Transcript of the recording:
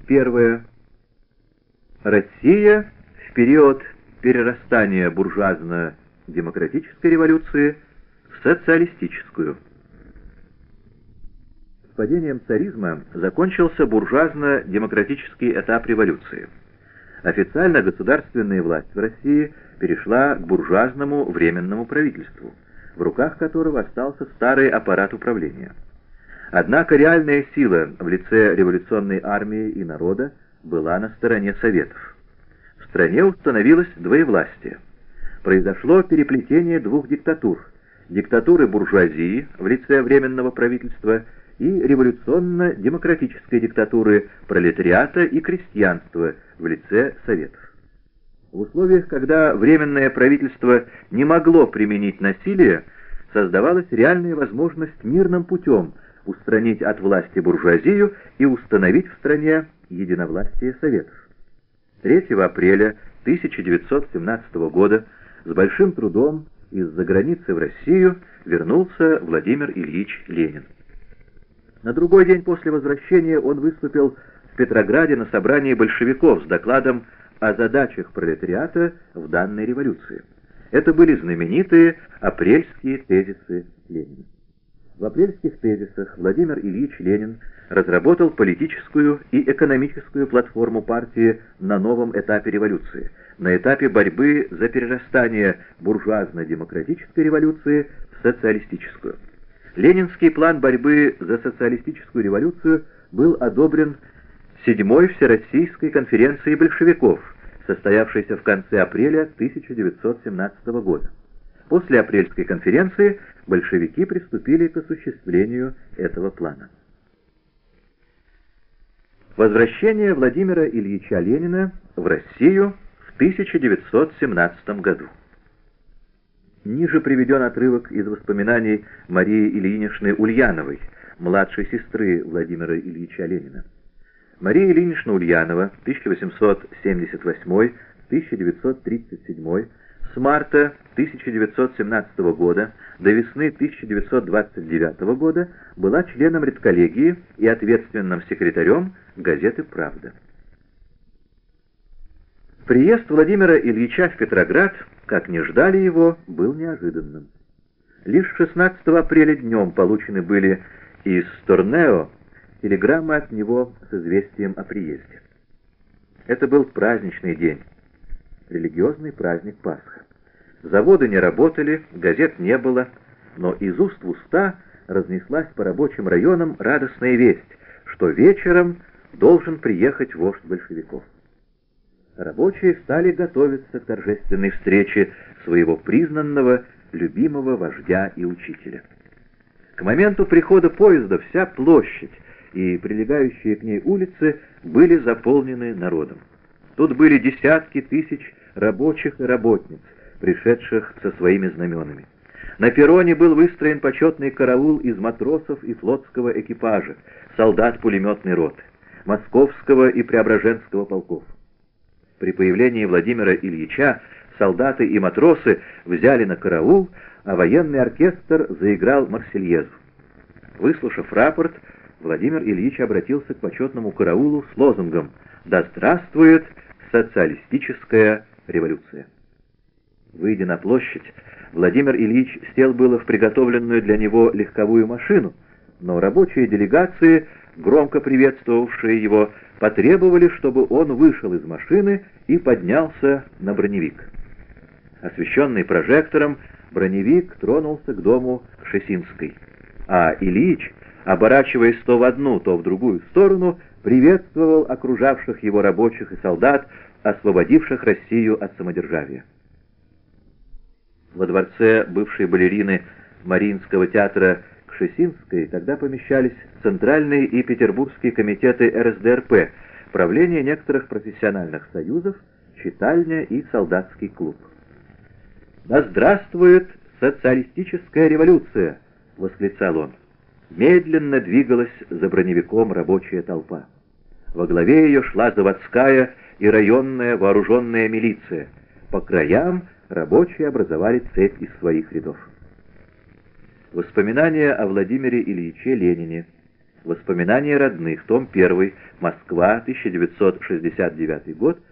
Первое. Россия в период перерастания буржуазно-демократической революции в социалистическую. С падением царизма закончился буржуазно-демократический этап революции. Официально государственная власть в России перешла к буржуазному временному правительству, в руках которого остался старый аппарат управления. Однако реальная сила в лице революционной армии и народа была на стороне Советов. В стране установилось двоевластие. Произошло переплетение двух диктатур – диктатуры буржуазии в лице Временного правительства и революционно-демократической диктатуры пролетариата и крестьянства в лице Советов. В условиях, когда Временное правительство не могло применить насилие, создавалась реальная возможность мирным путем устранить от власти буржуазию и установить в стране единовластие Советов. 3 апреля 1917 года с большим трудом из-за границы в Россию вернулся Владимир Ильич Ленин. На другой день после возвращения он выступил в Петрограде на собрании большевиков с докладом о задачах пролетариата в данной революции. Это были знаменитые апрельские тезисы Ленина. В апрельских тезисах Владимир Ильич Ленин разработал политическую и экономическую платформу партии на новом этапе революции, на этапе борьбы за перерастание буржуазно-демократической революции в социалистическую. Ленинский план борьбы за социалистическую революцию был одобрен 7-й Всероссийской конференцией большевиков, состоявшейся в конце апреля 1917 года. После апрельской конференции большевики приступили к осуществлению этого плана. Возвращение Владимира Ильича Ленина в Россию в 1917 году. Ниже приведен отрывок из воспоминаний Марии Ильиничны Ульяновой, младшей сестры Владимира Ильича Ленина. Мария Ильинична Ульянова, 1878-1937, с марта 1917 года до весны 1929 года была членом редколлегии и ответственным секретарем газеты «Правда». Приезд Владимира Ильича в Петроград, как не ждали его, был неожиданным. Лишь 16 апреля днем получены были из Торнео телеграммы от него с известием о приезде. Это был праздничный день, религиозный праздник Пасха. Заводы не работали, газет не было, но из уст в уста разнеслась по рабочим районам радостная весть, что вечером должен приехать вождь большевиков. Рабочие стали готовиться к торжественной встрече своего признанного, любимого вождя и учителя. К моменту прихода поезда вся площадь и прилегающие к ней улицы были заполнены народом. Тут были десятки тысяч рабочих и работниц, пришедших со своими знаменами. На перроне был выстроен почетный караул из матросов и флотского экипажа, солдат пулеметной роты, Московского и Преображенского полков. При появлении Владимира Ильича солдаты и матросы взяли на караул, а военный оркестр заиграл Марсельезу. Выслушав рапорт, Владимир Ильич обратился к почетному караулу с лозунгом «Да здравствует социалистическая революция!». Выйдя на площадь, Владимир Ильич сел было в приготовленную для него легковую машину, но рабочие делегации, громко приветствовавшие его, потребовали, чтобы он вышел из машины и поднялся на броневик. Освещенный прожектором, броневик тронулся к дому Кшесинской, а Ильич, оборачиваясь то в одну, то в другую сторону, приветствовал окружавших его рабочих и солдат, освободивших Россию от самодержавия. Во дворце бывшей балерины Мариинского театра Кшесинской тогда помещались Центральные и Петербургские комитеты РСДРП, правление некоторых профессиональных союзов, читальня и солдатский клуб. «Да здравствует социалистическая революция!» — восклицал он. Медленно двигалась за броневиком рабочая толпа. Во главе ее шла заводская и районная вооруженная милиция. По краям рабочие образовали цепь из своих рядов. Воспоминания о Владимире Ильиче Ленине. Воспоминания родных. Том 1. Москва, 1969 год.